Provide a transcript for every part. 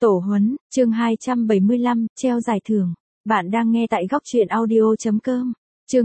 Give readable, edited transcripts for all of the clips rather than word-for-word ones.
Tổ huấn, chương 275, treo giải thưởng. Bạn đang nghe tại góc truyện audio.com. Chương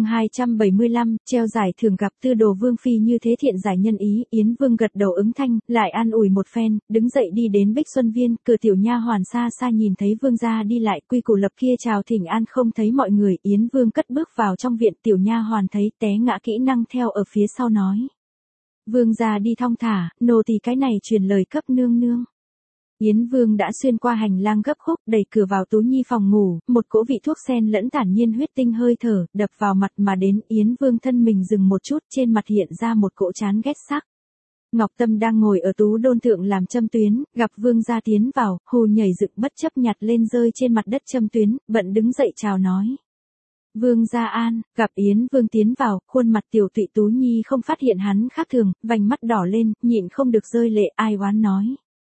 275, treo giải thưởng gặp Tư Đồ Vương phi như thế thiện giải nhân ý, Yến Vương gật đầu ứng thanh, lại an ủi một phen, đứng dậy đi đến Bích Xuân Viên, cửa tiểu nha hoàn xa xa nhìn thấy Vương gia đi lại, quy củ lập kia chào thỉnh an không thấy mọi người, Yến Vương cất bước vào trong viện, tiểu nha hoàn thấy té ngã kỹ năng theo ở phía sau nói: Vương gia đi thong thả, nô tỳ cái này truyền lời cấp nương nương. Yến Vương đã xuyên qua hành lang gấp khúc, đẩy cửa vào Tú Nhi phòng ngủ, một cỗ vị thuốc sen lẫn thản nhiên huyết tinh hơi thở, đập vào mặt mà đến, Yến Vương thân mình dừng một chút, trên mặt hiện ra một cỗ chán ghét sắc. Ngọc Tâm đang ngồi ở tú đôn thượng làm châm tuyến, gặp Vương gia tiến vào, hù nhảy dựng bất chấp nhặt lên rơi trên mặt đất châm tuyến, bận đứng dậy chào nói: Vương gia an. Gặp Yến Vương tiến vào, khuôn mặt tiểu tụy Tú Nhi không phát hiện hắn khác thường, vành mắt đỏ lên, nhịn không được rơi lệ, ai oán nói: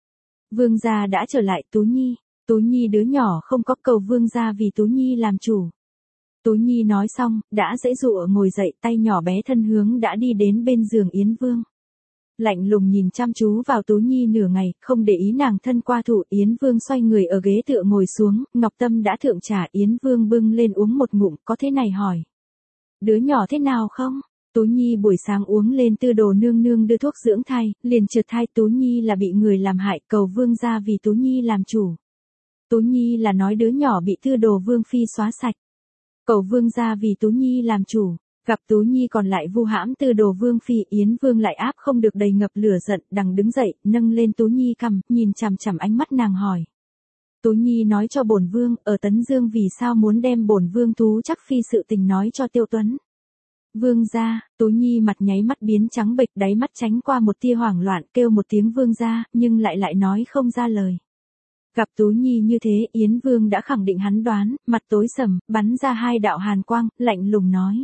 Vương gia đã trở lại. Tú Nhi đứa nhỏ không có cầu Vương gia vì Tú Nhi làm chủ. Tú Nhi nói xong, đã dễ dụa ngồi dậy, tay nhỏ bé thân hướng đã đi đến bên giường Yến Vương. Lạnh lùng nhìn chăm chú vào Tú Nhi nửa ngày, không để ý nàng thân qua thủ, Yến Vương xoay người ở ghế tựa ngồi xuống, Ngọc Tâm đã thượng trà, Yến Vương bưng lên uống một ngụm, có thế này hỏi: Đứa nhỏ thế nào không? Tú Nhi buổi sáng uống lên Tư Đồ nương nương đưa thuốc dưỡng thai, liền trượt thai, Tú Nhi là bị người làm hại, cầu Vương gia vì Tú Nhi làm chủ. Tú Nhi là nói đứa nhỏ bị Tư Đồ Vương phi xóa sạch. Cầu Vương gia vì Tú Nhi làm chủ. Gặp Tú Nhi còn lại vu hãm Tư Đồ Vương phi, Yến Vương lại áp không được đầy ngập lửa giận, đằng đứng dậy, nâng lên Tú Nhi cằm, nhìn chằm chằm ánh mắt nàng hỏi: Tú Nhi nói cho bổn vương, ở Tấn Dương vì sao muốn đem bổn vương Tú Trắc phi sự tình nói cho Tiêu Tuấn? Vương gia. Tú Nhi mặt nháy mắt biến trắng bệch, đáy mắt tránh qua một tia hoảng loạn, kêu một tiếng Vương gia, nhưng lại nói không ra lời. Gặp Tú Nhi như thế, Yến Vương đã khẳng định hắn đoán, mặt tối sầm, bắn ra hai đạo hàn quang, lạnh lùng nói: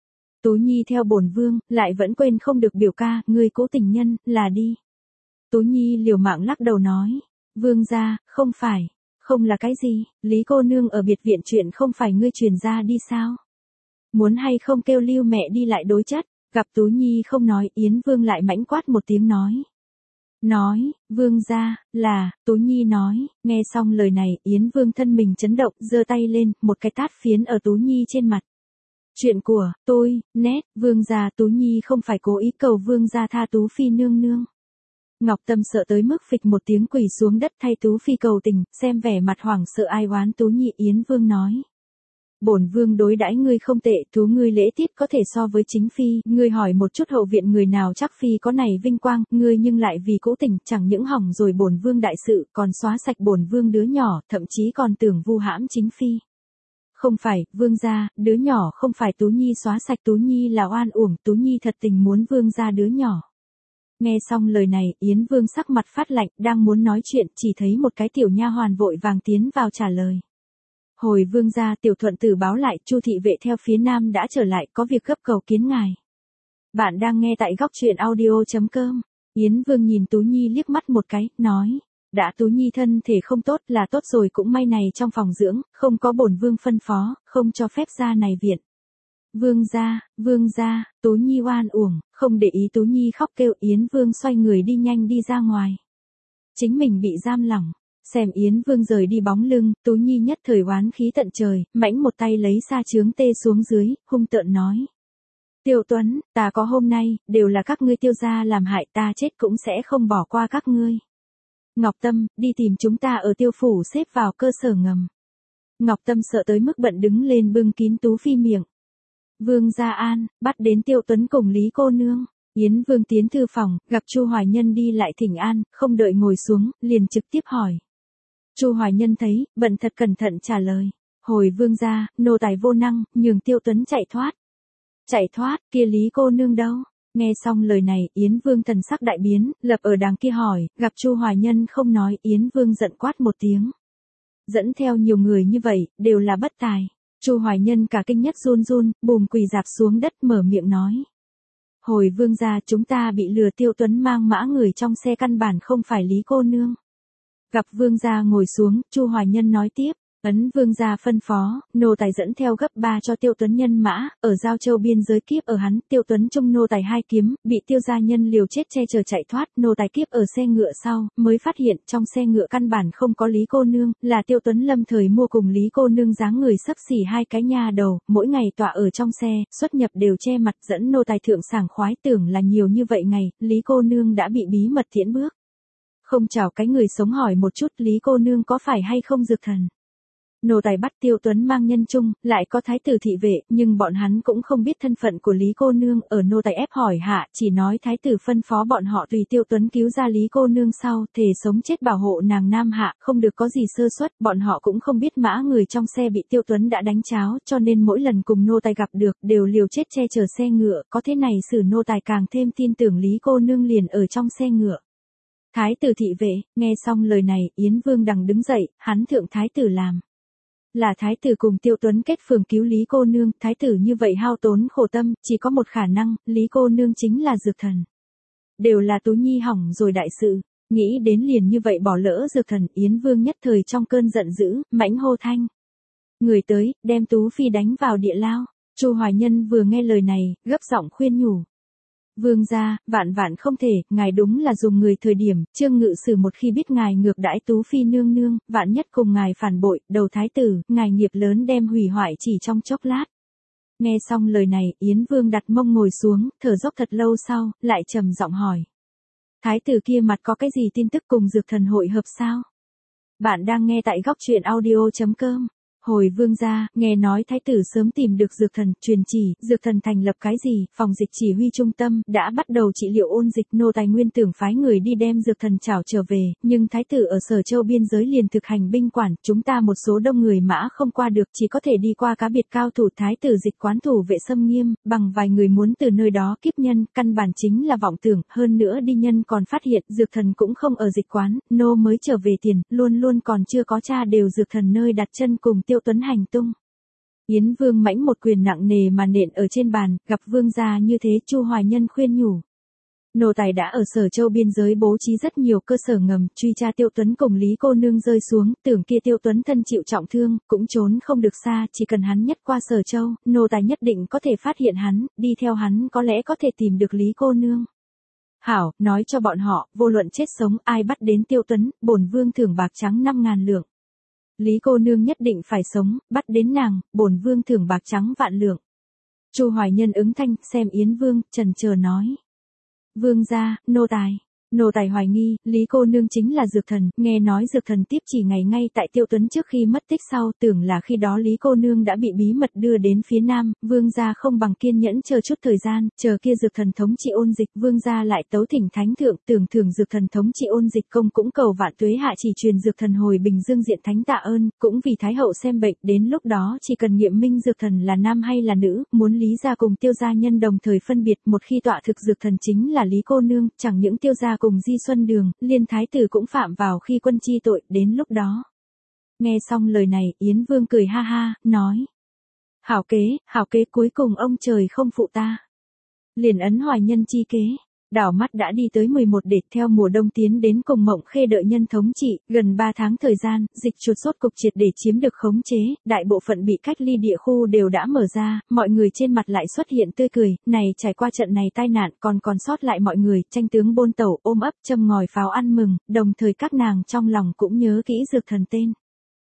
Tú Nhi theo bổn vương, lại vẫn quên không được biểu ca, ngươi cố tình nhân, là đi. Tú Nhi liều mạng lắc đầu nói: Vương gia, không phải, không là cái gì, Lý cô nương ở biệt viện chuyện không phải ngươi truyền ra đi sao? Muốn hay không kêu Lưu mẹ đi lại đối chất. Gặp Tú Nhi không nói, Yến Vương lại mãnh quát một tiếng nói: Vương gia, là. Tú Nhi nói. Nghe xong lời này, Yến Vương thân mình chấn động, giơ tay lên, một cái tát phiến ở Tú Nhi trên mặt. Chuyện của tôi, nét, Vương gia. Tú Nhi không phải cố ý, cầu Vương gia tha Tú phi nương nương. Ngọc Tâm sợ tới mức phịch một tiếng quỳ xuống đất thay Tú phi cầu tình, xem vẻ mặt hoảng sợ ai oán Tú Nhi. Yến Vương nói: Bổn vương đối đãi ngươi không tệ, thú ngươi lễ tiết có thể so với chính phi, ngươi hỏi một chút hậu viện người nào chắc phi có này vinh quang, ngươi nhưng lại vì cố tình, chẳng những hỏng rồi bổn vương đại sự, còn xóa sạch bổn vương đứa nhỏ, thậm chí còn tưởng vu hãm chính phi. Không phải, Vương gia, đứa nhỏ không phải Tú Nhi xóa sạch, Tú Nhi là oan uổng, Tú Nhi thật tình muốn Vương gia đứa nhỏ. Nghe xong lời này, Yến Vương sắc mặt phát lạnh, đang muốn nói chuyện, chỉ thấy một cái tiểu nha hoàn vội vàng tiến vào trả lời. Hồi Vương gia, tiểu thuận tử báo lại, Chu thị vệ theo phía nam đã trở lại, có việc gấp cầu kiến ngài. Bạn đang nghe tại góc truyện audio.com. Yến Vương nhìn Tú Nhi liếc mắt một cái, nói: Đã Tú Nhi thân thể không tốt là tốt rồi, cũng may này trong phòng dưỡng, không có bổn vương phân phó, không cho phép ra này viện. Vương gia, Tú Nhi oan uổng, không để ý Tú Nhi khóc kêu, Yến Vương xoay người đi nhanh đi ra ngoài. Chính mình bị giam lỏng. Xem Yến Vương rời đi bóng lưng, Tú Nhi nhất thời oán khí tận trời, mãnh một tay lấy sa chướng tê xuống dưới, hung tợn nói: Tiêu Tuấn, ta có hôm nay, đều là các ngươi Tiêu gia làm hại, ta chết cũng sẽ không bỏ qua các ngươi. Ngọc Tâm, đi tìm chúng ta ở Tiêu phủ xếp vào cơ sở ngầm. Ngọc Tâm sợ tới mức bận đứng lên bưng kín Tú phi miệng. Vương gia an, bắt đến Tiêu Tuấn cùng Lý cô nương. Yến Vương tiến thư phòng, gặp Chu Hoài Nhân đi lại thỉnh an, không đợi ngồi xuống, liền trực tiếp hỏi. Chu Hoài Nhân thấy, bận thật cẩn thận trả lời: Hồi Vương gia, nô tài vô năng, nhường Tiêu Tuấn chạy thoát. Chạy thoát, kia Lý cô nương đâu? Nghe xong lời này, Yến Vương thần sắc đại biến, lập ở đàng kia hỏi, gặp Chu Hoài Nhân không nói, Yến Vương giận quát một tiếng. Dẫn theo nhiều người như vậy, đều là bất tài. Chu Hoài Nhân cả kinh nhất run run, bùm quỳ dạp xuống đất mở miệng nói: Hồi Vương gia, chúng ta bị lừa, Tiêu Tuấn mang mã người trong xe căn bản không phải Lý cô nương. Gặp Vương gia ngồi xuống, Chu Hoài Nhân nói tiếp: Ấn vương gia phân phó, nô tài dẫn theo gấp 3 cho Tiêu Tuấn nhân mã, ở giao châu biên giới kiếp ở hắn, Tiêu Tuấn trung nô tài 2 kiếm, bị Tiêu gia nhân liều chết che chở chạy thoát, nô tài kiếp ở xe ngựa sau, mới phát hiện trong xe ngựa căn bản không có Lý cô nương, là Tiêu Tuấn lâm thời mua cùng Lý cô nương dáng người xấp xỉ 2 cái nha đầu, mỗi ngày tọa ở trong xe, xuất nhập đều che mặt, dẫn nô tài thượng sảng khoái, tưởng là nhiều như vậy ngày, Lý cô nương đã bị bí mật tiễn bước. Không chào cái người sống hỏi một chút Lý cô nương có phải hay không dược thần. Nô tài bắt Tiêu Tuấn mang nhân chung, lại có thái tử thị vệ, nhưng bọn hắn cũng không biết thân phận của Lý cô nương, ở nô tài ép hỏi hạ, chỉ nói thái tử phân phó bọn họ tùy Tiêu Tuấn cứu ra Lý cô nương sau, thề sống chết bảo hộ nàng nam hạ, không được có gì sơ suất, bọn họ cũng không biết mã người trong xe bị Tiêu Tuấn đã đánh cháo, cho nên mỗi lần cùng nô tài gặp được, đều liều chết che chở xe ngựa, có thế này xử nô tài càng thêm tin tưởng Lý cô nương liền ở trong xe ngựa. Thái tử thị vệ, nghe xong lời này, Yến Vương đằng đứng dậy, hắn thượng thái tử làm. Là thái tử cùng Tiêu Tuấn kết phường cứu Lý cô nương, thái tử như vậy hao tốn khổ tâm, chỉ có một khả năng, Lý cô nương chính là dược thần. Đều là Tú Nhi hỏng rồi đại sự, nghĩ đến liền như vậy bỏ lỡ dược thần, Yến Vương nhất thời trong cơn giận dữ, mãnh hô thanh. Người tới, đem Tú Phi đánh vào địa lao, Chu Hoài Nhân vừa nghe lời này, gấp giọng khuyên nhủ. Vương gia, vạn vạn không thể, ngài đúng là dùng người thời điểm, Trương Ngự Sử một khi biết ngài ngược đãi Tú Phi nương nương, vạn nhất cùng ngài phản bội, đầu thái tử, ngài nghiệp lớn đem hủy hoại chỉ trong chốc lát. Nghe xong lời này, Yến Vương đặt mông ngồi xuống, thở dốc thật lâu sau, lại trầm giọng hỏi. Thái tử kia mặt có cái gì tin tức cùng dược thần hội hợp sao? Bạn đang nghe tại góc truyện audio.com. Hồi vương gia, nghe nói thái tử sớm tìm được dược thần, truyền chỉ, dược thần thành lập cái gì, phòng dịch chỉ huy trung tâm, đã bắt đầu trị liệu ôn dịch, nô tài nguyên tưởng phái người đi đem dược thần trảo trở về, nhưng thái tử ở Sở Châu biên giới liền thực hành binh quản, chúng ta một số đông người mã không qua được, chỉ có thể đi qua cá biệt cao thủ, thái tử dịch quán thủ vệ xâm nghiêm, bằng vài người muốn từ nơi đó kiếp nhân, căn bản chính là vọng tưởng, hơn nữa đi nhân còn phát hiện, dược thần cũng không ở dịch quán, nô mới trở về tiền, luôn luôn còn chưa có tra đều dược thần nơi đặt chân cùng Tiêu Tuấn hành tung. Yến Vương mãnh một quyền nặng nề mà nện ở trên bàn, gặp vương gia như thế, Chu Hoài Nhân khuyên nhủ. Nô tài đã ở Sở Châu biên giới bố trí rất nhiều cơ sở ngầm, truy tra Tiêu Tuấn cùng Lý cô nương rơi xuống, tưởng kia Tiêu Tuấn thân chịu trọng thương, cũng trốn không được xa, chỉ cần hắn nhất qua Sở Châu, nô tài nhất định có thể phát hiện hắn, đi theo hắn có lẽ có thể tìm được Lý cô nương. Hảo, nói cho bọn họ, vô luận chết sống, ai bắt đến Tiêu Tuấn, bổn vương thưởng bạc trắng 5.000 lượng. Lý cô nương nhất định phải sống, bắt đến nàng, bổn vương thưởng bạc trắng vạn lượng. Chu Hoài Nhân ứng thanh, xem Yến Vương, trần chờ nói. Vương gia, nô tài hoài nghi, Lý cô nương chính là dược thần, nghe nói dược thần tiếp chỉ ngày ngay tại Tiêu Tuấn trước khi mất tích sau, tưởng là khi đó Lý cô nương đã bị bí mật đưa đến phía nam, vương gia không bằng kiên nhẫn chờ chút thời gian, chờ kia dược thần thống trị ôn dịch, vương gia lại tấu thỉnh thánh thượng, tưởng thưởng dược thần thống trị ôn dịch công cũng cầu vạn tuế hạ chỉ truyền dược thần hồi bình dương diện thánh tạ ơn, cũng vì thái hậu xem bệnh, đến lúc đó chỉ cần nghiệm minh dược thần là nam hay là nữ, muốn Lý gia cùng Tiêu gia nhân đồng thời phân biệt, một khi tọa thực dược thần chính là Lý cô nương, chẳng những Tiêu gia cùng Di Xuân Đường, liên thái tử cũng phạm vào khi quân chi tội, đến lúc đó. Nghe xong lời này, Yến Vương cười ha ha, nói. Hảo kế cuối cùng ông trời không phụ ta. Liền ấn Hoài Nhân chi kế, đảo mắt đã đi tới 11 đệt theo mùa đông tiến đến cùng Mộng Khê đợi nhân thống trị, gần 3 tháng thời gian, dịch chuột sốt cục triệt để chiếm được khống chế, đại bộ phận bị cách ly địa khu đều đã mở ra, mọi người trên mặt lại xuất hiện tươi cười, này trải qua trận này tai nạn còn sót lại mọi người, tranh tướng bôn tẩu, ôm ấp, châm ngòi pháo ăn mừng, đồng thời các nàng trong lòng cũng nhớ kỹ dược thần tên.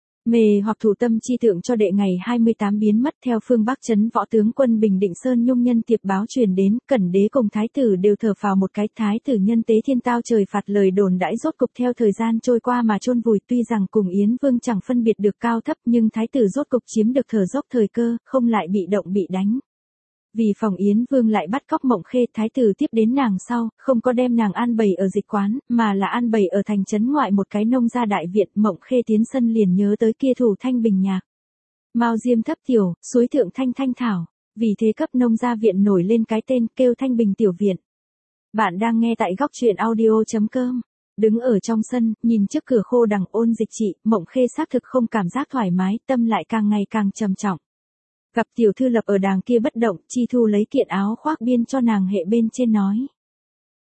Mề hoặc thủ tâm chi tượng cho đệ ngày 28 biến mất theo phương Bắc trấn võ tướng quân Bình Định Sơn Nhung nhân tiệp báo truyền đến, Cẩn đế cùng thái tử đều thở phào một cái, thái tử nhân tế thiên tao trời phạt lời đồn đãi rốt cục theo thời gian trôi qua mà chôn vùi, tuy rằng cùng Yến Vương chẳng phân biệt được cao thấp nhưng thái tử rốt cục chiếm được thở dốc thời cơ, không lại bị động bị đánh. Vì phòng Yến Vương lại bắt cóc Mộng Khê, thái tử tiếp đến nàng sau, không có đem nàng an bày ở dịch quán, mà là an bày ở thành trấn ngoại một cái nông gia đại viện, Mộng Khê tiến sân liền nhớ tới kia thủ thanh bình nhạc. Mao diêm thấp tiểu, suối thượng thanh thanh thảo, vì thế cấp nông gia viện nổi lên cái tên kêu Thanh Bình tiểu viện. Bạn đang nghe tại góc truyện audio.com. Đứng ở trong sân, nhìn trước cửa khô đằng ôn dịch trị, Mộng Khê xác thực không cảm giác thoải mái, tâm lại càng ngày càng trầm trọng. Gặp tiểu thư lập ở đàng kia bất động, Chi Thu lấy kiện áo khoác biên cho nàng hệ bên trên nói.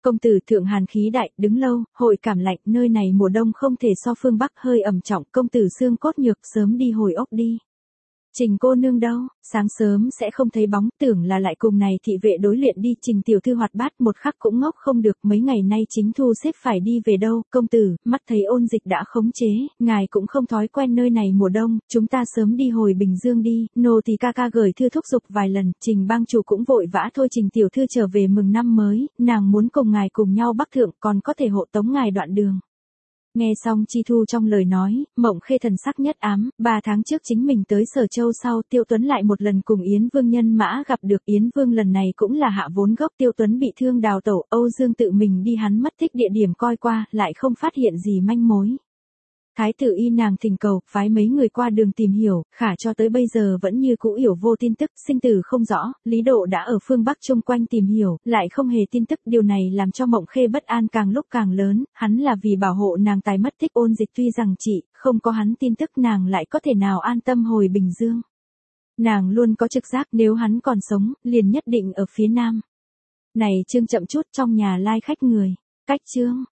Công tử thượng hàn khí đại, đứng lâu, hội cảm lạnh, nơi này mùa đông không thể so phương Bắc hơi ẩm trọng, công tử xương cốt nhược, sớm đi hồi ốc đi. Trình cô nương đâu, sáng sớm sẽ không thấy bóng, tưởng là lại cùng này thị vệ đối luyện đi. Trình tiểu thư hoạt bát một khắc cũng ngốc không được, mấy ngày nay chính thu xếp phải đi về đâu. Công tử, mắt thấy ôn dịch đã khống chế, ngài cũng không thói quen nơi này mùa đông, chúng ta sớm đi hồi Bình Dương đi. Nô thì ca ca gửi thư thúc giục vài lần, Trình bang chủ cũng vội vã thôi. Trình tiểu thư trở về mừng năm mới, nàng muốn cùng ngài cùng nhau bắc thượng, còn có thể hộ tống ngài đoạn đường. Nghe xong Chi Thu trong lời nói, Mộng Khê thần sắc nhất ám. 3 tháng trước chính mình tới Sở Châu sau, Tiêu Tuấn lại một lần cùng Yến Vương nhân mã gặp được. Yến Vương lần này cũng là hạ vốn gốc, Tiêu Tuấn bị thương đào tẩu, Âu Dương tự mình đi hắn mất tích địa điểm coi qua, lại không phát hiện gì manh mối. Thái tử y nàng thỉnh cầu, phái mấy người qua đường tìm hiểu, khả cho tới bây giờ vẫn như cũ yểu vô tin tức, sinh tử không rõ. Lý Độ đã ở phương Bắc chung quanh tìm hiểu, lại không hề tin tức. Điều này làm cho Mộng Khê bất an càng lúc càng lớn, hắn là vì bảo hộ nàng tài mất tích ôn dịch, tuy rằng chị, không có hắn tin tức nàng lại có thể nào an tâm hồi Bình Dương. Nàng luôn có trực giác nếu hắn còn sống, liền nhất định ở phía Nam. Này chương chậm chút, trong nhà lai khách người. Cách chương.